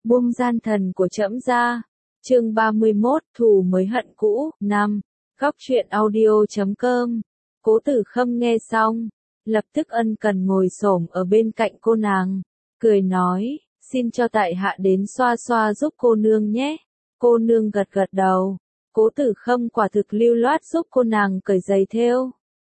Buông gian thần của trẫm ra. Chương 31, thù mới hận cũ. 5. Góc truyện audio.com. Cố Tử Khâm nghe xong, lập tức ân cần ngồi xổm ở bên cạnh cô nàng, cười nói, xin cho tại hạ đến xoa xoa giúp cô nương nhé. Cô nương gật gật đầu. Cố Tử Khâm quả thực lưu loát giúp cô nàng cởi giày thêu.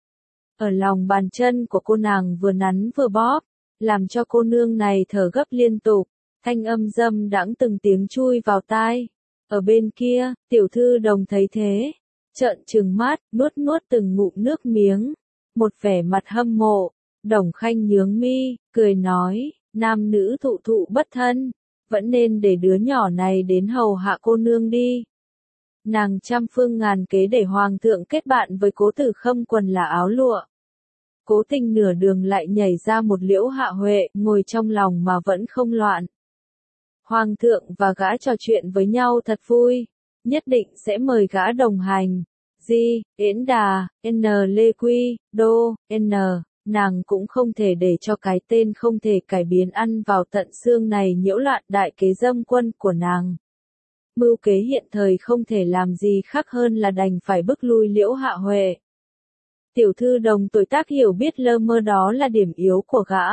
Ở lòng bàn chân của cô nàng vừa nắn vừa bóp, làm cho cô nương này thở gấp liên tục, thanh âm dâm đãng từng tiếng chui vào tai. Ở bên kia, tiểu thư đồng thấy thế, trợn trừng mắt, nuốt nuốt từng ngụm nước miếng, một vẻ mặt hâm mộ. Đồng Khanh nhướng mi, cười nói, nam nữ thụ thụ bất thân, vẫn nên để đứa nhỏ này đến hầu hạ cô nương đi. Nàng trăm phương ngàn kế để hoàng thượng kết bạn với Cố Tử Khâm quần là áo lụa. Cố Tình nửa đường lại nhảy ra một Liễu Hạ Huệ, ngồi trong lòng mà vẫn không loạn. Hoàng thượng và gã trò chuyện với nhau thật vui, nhất định sẽ mời gã đồng hành. Di, Yến Đà, N Lê Quy, Đô, N, nàng cũng không thể để cho cái tên không thể cải biến ăn vào tận xương này nhiễu loạn đại kế dâm quân của nàng. Mưu kế hiện thời không thể làm gì khác hơn là đành phải bức lui Liễu Hạ Huệ. Tiểu thư đồng tuổi tác hiểu biết lơ mơ đó là điểm yếu của gã.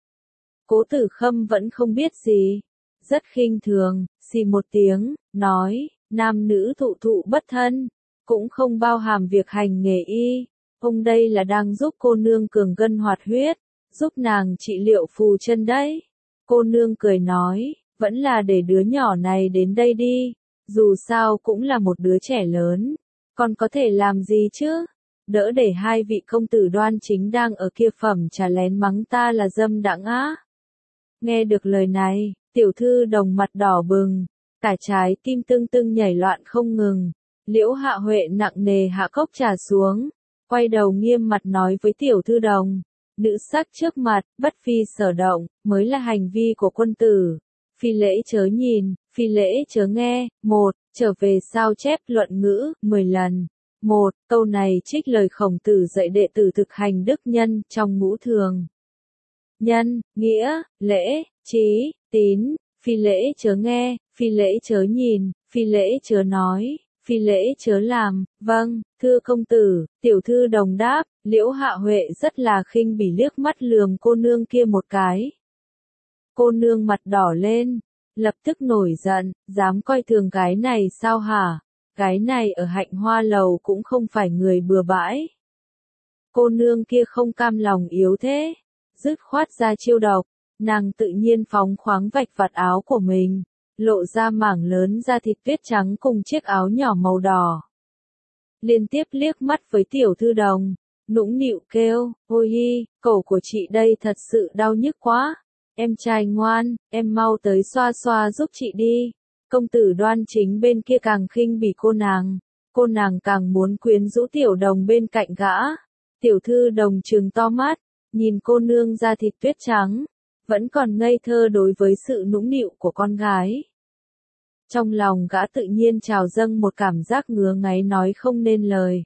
Cố Tử Khâm vẫn không biết gì, rất khinh thường, xì một tiếng, nói, nam nữ thụ thụ bất thân, cũng không bao hàm việc hành nghề y. Ông đây là đang giúp cô nương cường gân hoạt huyết, giúp nàng trị liệu phù chân đấy. Cô nương cười nói, vẫn là để đứa nhỏ này đến đây đi, dù sao cũng là một đứa trẻ lớn, còn có thể làm gì chứ? Đỡ để hai vị công tử đoan chính đang ở kia phẩm trà lén mắng ta là dâm đãng á. Nghe được lời này, tiểu thư đồng mặt đỏ bừng, cả trái tim tưng tưng nhảy loạn không ngừng. Liễu Hạ Huệ nặng nề hạ cốc trà xuống, quay đầu nghiêm mặt nói với tiểu thư đồng, nữ sắc trước mặt, bất phi sở động, mới là hành vi của quân tử. Phi lễ chớ nhìn, phi lễ chớ nghe. 1. Trở về sao chép luận ngữ, 10 lần. 1. Câu này trích lời Khổng Tử dạy đệ tử thực hành đức nhân trong ngũ thường. Nhân, nghĩa, lễ, trí, tín, phi lễ chớ nghe, phi lễ chớ nhìn, phi lễ chớ nói, phi lễ chớ làm. Vâng, thưa công tử. Tiểu thư đồng đáp. Liễu Hạ Huệ rất là khinh bỉ liếc mắt lườm cô nương kia một cái. Cô nương mặt đỏ lên, lập tức nổi giận, dám coi thường gái này sao hả? Gái này ở Hạnh Hoa Lầu cũng không phải người bừa bãi. Cô nương kia không cam lòng yếu thế, dứt khoát ra chiêu độc, nàng tự nhiên phóng khoáng vạch vạt áo của mình, lộ ra mảng lớn da thịt tuyết trắng cùng chiếc áo nhỏ màu đỏ. Liên tiếp liếc mắt với tiểu thư đồng, nũng nịu kêu, ôi hi, cổ của chị đây thật sự đau nhức quá. Em trai ngoan, em mau tới xoa xoa giúp chị đi. Công tử đoan chính bên kia càng khinh bỉ cô nàng càng muốn quyến rũ tiểu đồng bên cạnh gã. Tiểu thư đồng trừng to mắt, nhìn cô nương da thịt tuyết trắng, vẫn còn ngây thơ đối với sự nũng nịu của con gái. Trong lòng gã tự nhiên trào dâng một cảm giác ngứa ngáy nói không nên lời.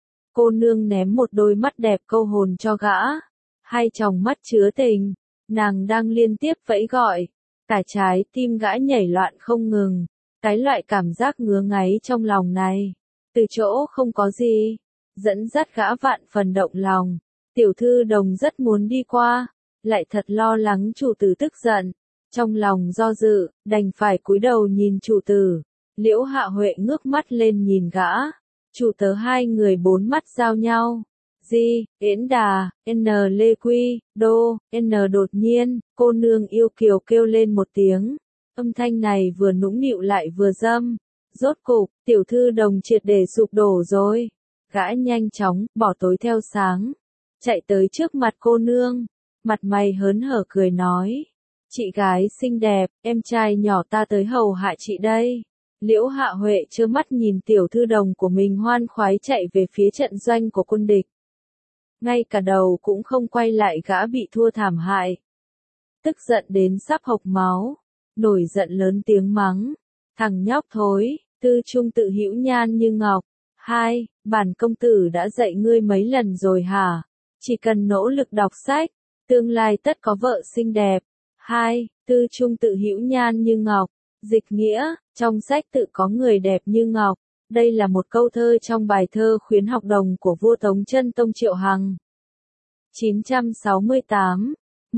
Cô nương ném một đôi mắt đẹp câu hồn cho gã, hai tròng mắt chứa tình. Nàng đang liên tiếp vẫy gọi, cả trái tim gã nhảy loạn không ngừng, cái loại cảm giác ngứa ngáy trong lòng này, từ chỗ không có gì, dẫn dắt gã vạn phần động lòng. Tiểu thư đồng rất muốn đi qua, lại thật lo lắng chủ tử tức giận, trong lòng do dự, đành phải cúi đầu nhìn chủ tử. Liễu Hạ Huệ ngước mắt lên nhìn gã, chủ tớ hai người bốn mắt giao nhau. Di, Yến Đà, N Lê Quy, Đô, N đột nhiên, cô nương yêu kiều kêu lên một tiếng. Âm thanh này vừa nũng nịu lại vừa dâm. Rốt cục, tiểu thư đồng triệt để sụp đổ rồi. Gã nhanh chóng, bỏ tối theo sáng. Chạy tới trước mặt cô nương. Mặt mày hớn hở cười nói. Chị gái xinh đẹp, em trai nhỏ ta tới hầu hạ chị đây. Liễu Hạ Huệ trơ mắt nhìn tiểu thư đồng của mình hoan khoái chạy về phía trận doanh của quân địch. Ngay cả đầu cũng không quay lại gã bị thua thảm hại. Tức giận đến sắp hộc máu, nổi giận lớn tiếng mắng. Thằng nhóc thối, tư trung tự hữu nhan như ngọc. 2. Bản công tử đã dạy ngươi mấy lần rồi hả? Chỉ cần nỗ lực đọc sách, tương lai tất có vợ xinh đẹp. 2. Tư trung tự hữu nhan như ngọc. Dịch nghĩa, trong sách tự có người đẹp như ngọc. Đây là một câu thơ trong bài thơ khuyến học đồng của vua Tống Chân Tông Triệu Hằng. 968,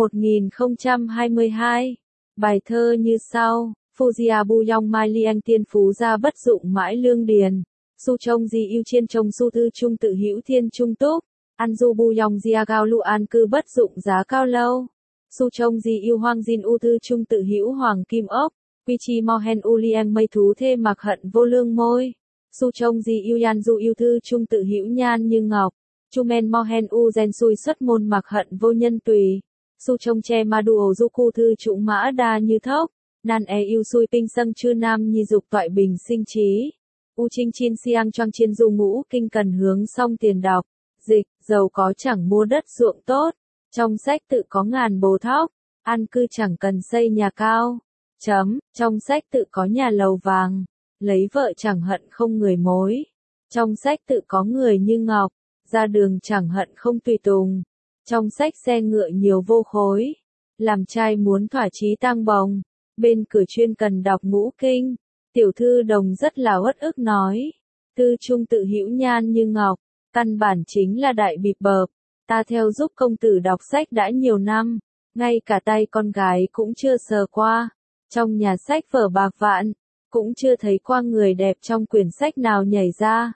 1022. Bài thơ như sau: Phuzia bu yong mai liang tiên phú gia bất dụng mãi lương điền. Su trông di yêu chiên trông su thư trung tự hữu thiên trung túc. An du bu yong gia cao lu an cư bất dụng giá cao lâu. Su trông di yêu hoang jin u thư trung tự hữu hoàng kim ốc. Quy chi mo hen u liang mây thú thê mặc hận vô lương môi. Su trông di yêu yan du yêu thư trung tự hữu nhan như ngọc. Chu men mo hen u gen xui xuất môn mặc hận vô nhân tùy. Su trông che ma đùa du cu thư trũng mã đa như thốc. Nan e yêu xui tinh sâng chư nam nhi dục toại bình sinh trí. U trinh chin siang choang chiên du ngũ kinh cần hướng song tiền đọc. Dịch, giàu có chẳng mua đất ruộng tốt. Trong sách tự có ngàn bồ thóc. An cư chẳng cần xây nhà cao. Trong sách tự có nhà lầu vàng. Lấy vợ chẳng hận không người mối. Trong sách tự có người như ngọc. Ra đường chẳng hận không tùy tùng. Trong sách xe ngựa nhiều vô khối. Làm trai muốn thỏa chí tang bồng. Bên cửa chuyên cần đọc ngũ kinh. Tiểu thư đồng rất là uất ức nói. Tư trung tự hữu nhan như ngọc. Căn bản chính là đại bịp bợp. Ta theo giúp công tử đọc sách đã nhiều năm. Ngay cả tay con gái cũng chưa sờ qua. Trong nhà sách vở bạc vạn. Cũng chưa thấy qua người đẹp trong quyển sách nào nhảy ra.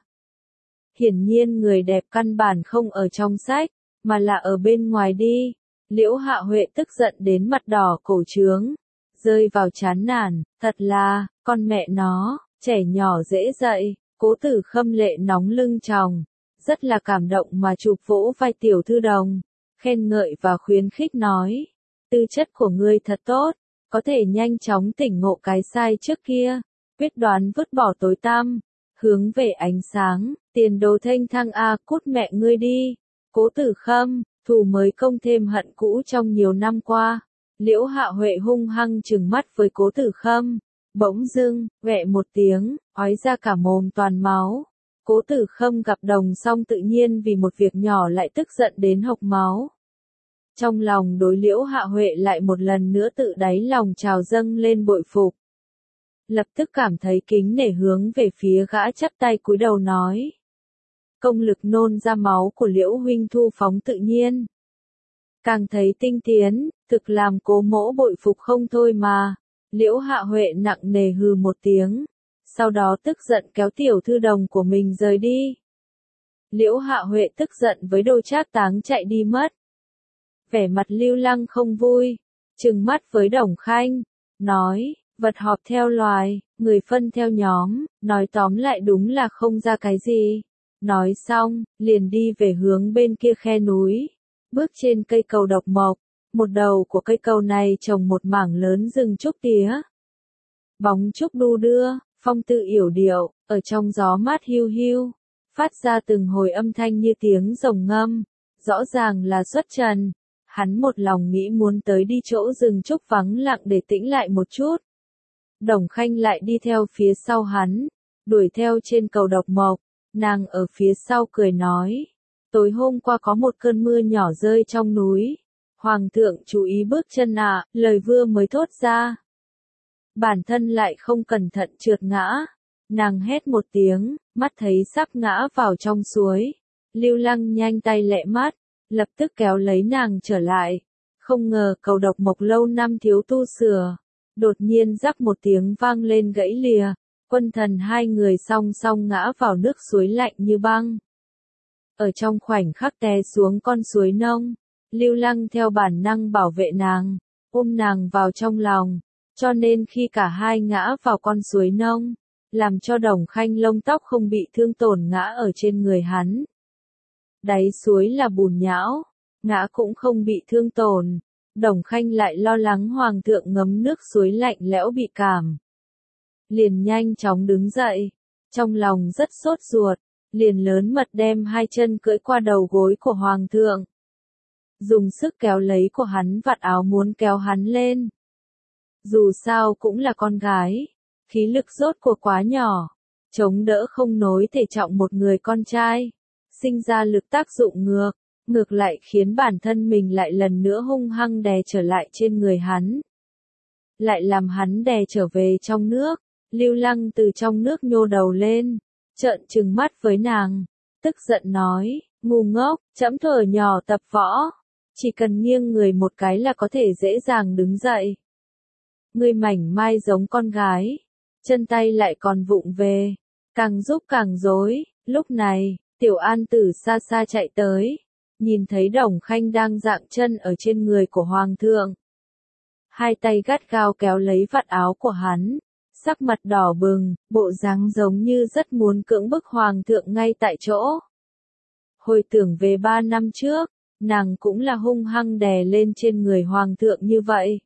Hiển nhiên người đẹp căn bản không ở trong sách, mà là ở bên ngoài đi. Liễu Hạ Huệ tức giận đến mặt đỏ cổ trướng, rơi vào chán nản, thật là, con mẹ nó, trẻ nhỏ dễ dạy. Cố Tử Khâm lệ nóng lưng tròng, rất là cảm động mà chụp vỗ vai tiểu thư đồng, khen ngợi và khuyến khích nói. Tư chất của ngươi thật tốt, có thể nhanh chóng tỉnh ngộ cái sai trước kia, quyết đoán vứt bỏ tối tăm, hướng về ánh sáng, tiền đồ thênh thang cút mẹ ngươi đi. Cố Tử Khâm, thù mới công thêm hận cũ trong nhiều năm qua. Liễu Hạ Huệ hung hăng trừng mắt với Cố Tử Khâm, bỗng dưng, vẹ một tiếng, ói ra cả mồm toàn máu. Cố Tử Khâm gặp đồng xong tự nhiên vì một việc nhỏ lại tức giận đến hộc máu. Trong lòng đối Liễu Hạ Huệ lại một lần nữa tự đáy lòng trào dâng lên bội phục. Lập tức cảm thấy kính nể hướng về phía gã chắp tay cúi đầu nói. Công lực nôn ra máu của Liễu huynh thu phóng tự nhiên. Càng thấy tinh tiến, thực làm Cố mỗ bội phục không thôi mà. Liễu Hạ Huệ nặng nề hừ một tiếng. Sau đó tức giận kéo tiểu thư đồng của mình rời đi. Liễu Hạ Huệ tức giận với Đô Trác Táng chạy đi mất. Vẻ mặt Lưu Lăng không vui, trừng mắt với Đồng Khanh, nói, vật họp theo loài, người phân theo nhóm, nói tóm lại đúng là không ra cái gì. Nói xong, liền đi về hướng bên kia khe núi, bước trên cây cầu độc mộc, một đầu của cây cầu này trồng một mảng lớn rừng trúc tía. Bóng trúc đu đưa, phong tự yểu điệu, ở trong gió mát hiu hiu, phát ra từng hồi âm thanh như tiếng rồng ngâm, rõ ràng là xuất trần. Hắn một lòng nghĩ muốn tới đi chỗ rừng trúc vắng lặng để tĩnh lại một chút. Đồng Khanh lại đi theo phía sau hắn, đuổi theo trên cầu độc mộc, nàng ở phía sau cười nói. Tối hôm qua có một cơn mưa nhỏ rơi trong núi. Hoàng thượng chú ý bước chân lời vừa mới thốt ra. Bản thân lại không cẩn thận trượt ngã. Nàng hét một tiếng, mắt thấy sắp ngã vào trong suối. Lưu Lăng nhanh tay lẹ mắt, lập tức kéo lấy nàng trở lại. Không ngờ cầu độc mộc lâu năm thiếu tu sửa. Đột nhiên rắc một tiếng vang lên gãy lìa. Quân thần hai người song song ngã vào nước suối lạnh như băng. Ở trong khoảnh khắc té xuống con suối nông, Lưu Lăng theo bản năng bảo vệ nàng, ôm nàng vào trong lòng. Cho nên khi cả hai ngã vào con suối nông, làm cho Đồng Khanh lông tóc không bị thương tổn ngã ở trên người hắn. Đáy suối là bùn nhão, ngã cũng không bị thương tổn. Đồng Khanh lại lo lắng hoàng thượng ngấm nước suối lạnh lẽo bị cảm. Liền nhanh chóng đứng dậy, trong lòng rất sốt ruột, liền lớn mật đem hai chân cưỡi qua đầu gối của hoàng thượng. Dùng sức kéo lấy của hắn vạt áo muốn kéo hắn lên. Dù sao cũng là con gái, khí lực rốt cuộc quá nhỏ, chống đỡ không nổi thể trọng một người con trai, sinh ra lực tác dụng ngược lại khiến bản thân mình lại lần nữa hung hăng đè trở lại trên người hắn. lại làm hắn đè trở về trong nước. Lưu Lăng từ trong nước nhô đầu lên, trợn trừng mắt với nàng, tức giận nói, ngu ngốc, trẫm thuở nhỏ tập võ, chỉ cần nghiêng người một cái là có thể dễ dàng đứng dậy. Ngươi mảnh mai giống con gái, chân tay lại còn vụng về, càng giúp càng rối. Lúc này, Tiểu An Tử xa xa chạy tới, nhìn thấy Đồng Khanh đang dạng chân ở trên người của Hoàng thượng. Hai tay gắt gao kéo lấy vạt áo của hắn, sắc mặt đỏ bừng, bộ dáng giống như rất muốn cưỡng bức Hoàng thượng ngay tại chỗ. Hồi tưởng về 3 năm trước, nàng cũng là hung hăng đè lên trên người Hoàng thượng như vậy.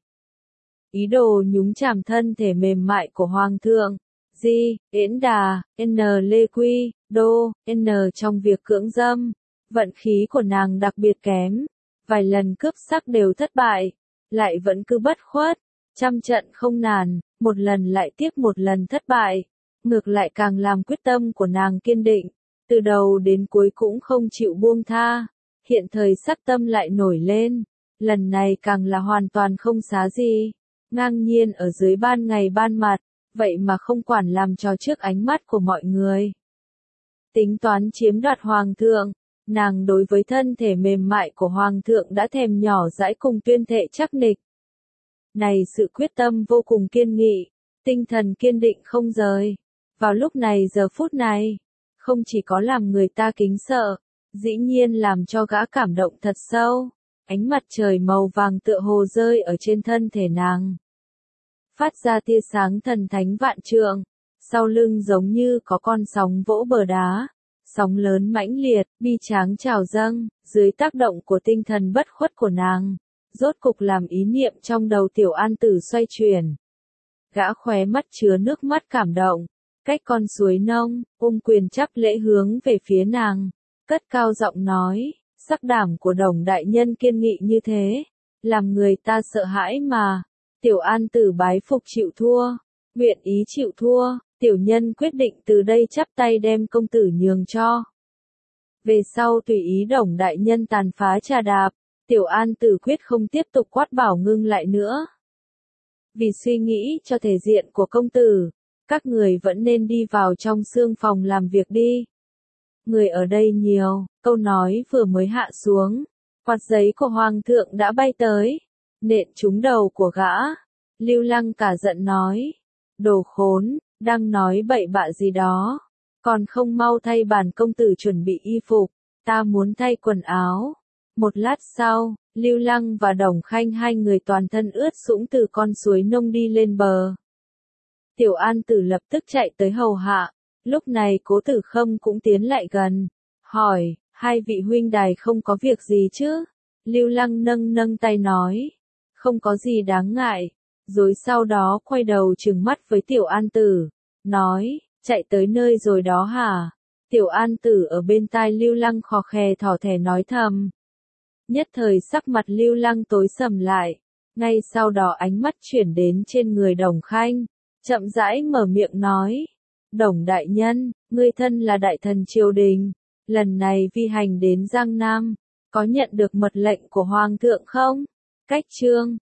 Ý đồ nhúng chàm thân thể mềm mại của Hoàng thượng. Di, Yễn Đà, N Lê Quy, Đô, N trong việc cưỡng dâm. Vận khí của nàng đặc biệt kém. Vài lần cướp sắc đều thất bại. Lại vẫn cứ bất khuất. Trăm trận không nản, một lần lại tiếp một lần thất bại. Ngược lại càng làm quyết tâm của nàng kiên định. Từ đầu đến cuối cũng không chịu buông tha. Hiện thời sắc tâm lại nổi lên. Lần này càng là hoàn toàn không xá gì. Ngang nhiên ở dưới ban ngày ban mặt. Vậy mà không quản làm trò trước ánh mắt của mọi người. Tính toán chiếm đoạt Hoàng thượng, nàng đối với thân thể mềm mại của Hoàng thượng đã thèm nhỏ dãi cùng tuyên thệ chắc nịch. Này sự quyết tâm vô cùng kiên nghị, tinh thần kiên định không rời. Vào lúc này giờ phút này, không chỉ có làm người ta kính sợ, dĩ nhiên làm cho gã cảm động thật sâu. Ánh mặt trời màu vàng tựa hồ rơi ở trên thân thể nàng. Phát ra tia sáng thần thánh vạn trượng, sau lưng giống như có con sóng vỗ bờ đá, sóng lớn mãnh liệt, bi tráng trào dâng, dưới tác động của tinh thần bất khuất của nàng, rốt cục làm ý niệm trong đầu Tiểu An Tử xoay chuyển. Gã khóe mắt chứa nước mắt cảm động, cách con suối nông, quyền chắp lễ hướng về phía nàng, cất cao giọng nói, sắc đảm của Đồng đại nhân kiên nghị như thế, làm người ta sợ hãi mà. Tiểu An Tử bái phục chịu thua, nguyện ý chịu thua, tiểu nhân quyết định từ đây chắp tay đem công tử nhường cho. Về sau tùy ý Đồng đại nhân tàn phá trà đạp, Tiểu An Tử quyết không tiếp tục quát bảo ngưng lại nữa. Vì suy nghĩ cho thể diện của công tử, các người vẫn nên đi vào trong xương phòng làm việc đi. Người ở đây nhiều, câu nói vừa mới hạ xuống, quạt giấy của Hoàng thượng đã bay tới. Nện trúng đầu của gã. Lưu Lăng cả giận nói. Đồ khốn, đang nói bậy bạ gì đó. Còn không mau thay bản công tử chuẩn bị y phục. Ta muốn thay quần áo. Một lát sau, Lưu Lăng và Đồng Khanh hai người toàn thân ướt sũng từ con suối nông đi lên bờ. Tiểu An Tử lập tức chạy tới hầu hạ. Lúc này Cố Tử Khâm cũng tiến lại gần. Hỏi, hai vị huynh đài không có việc gì chứ? Lưu Lăng nâng tay nói. Không có gì đáng ngại, rồi sau đó quay đầu trừng mắt với Tiểu An Tử, nói, chạy tới nơi rồi đó hả? Tiểu An Tử ở bên tai Lưu Lăng khò khè thỏ thẻ nói thầm. Nhất thời sắc mặt Lưu Lăng tối sầm lại, ngay sau đó ánh mắt chuyển đến trên người Đồng Khanh, chậm rãi mở miệng nói, Đồng đại nhân, ngươi thân là đại thần triều đình, lần này vi hành đến Giang Nam, có nhận được mật lệnh của Hoàng thượng không? Cách chương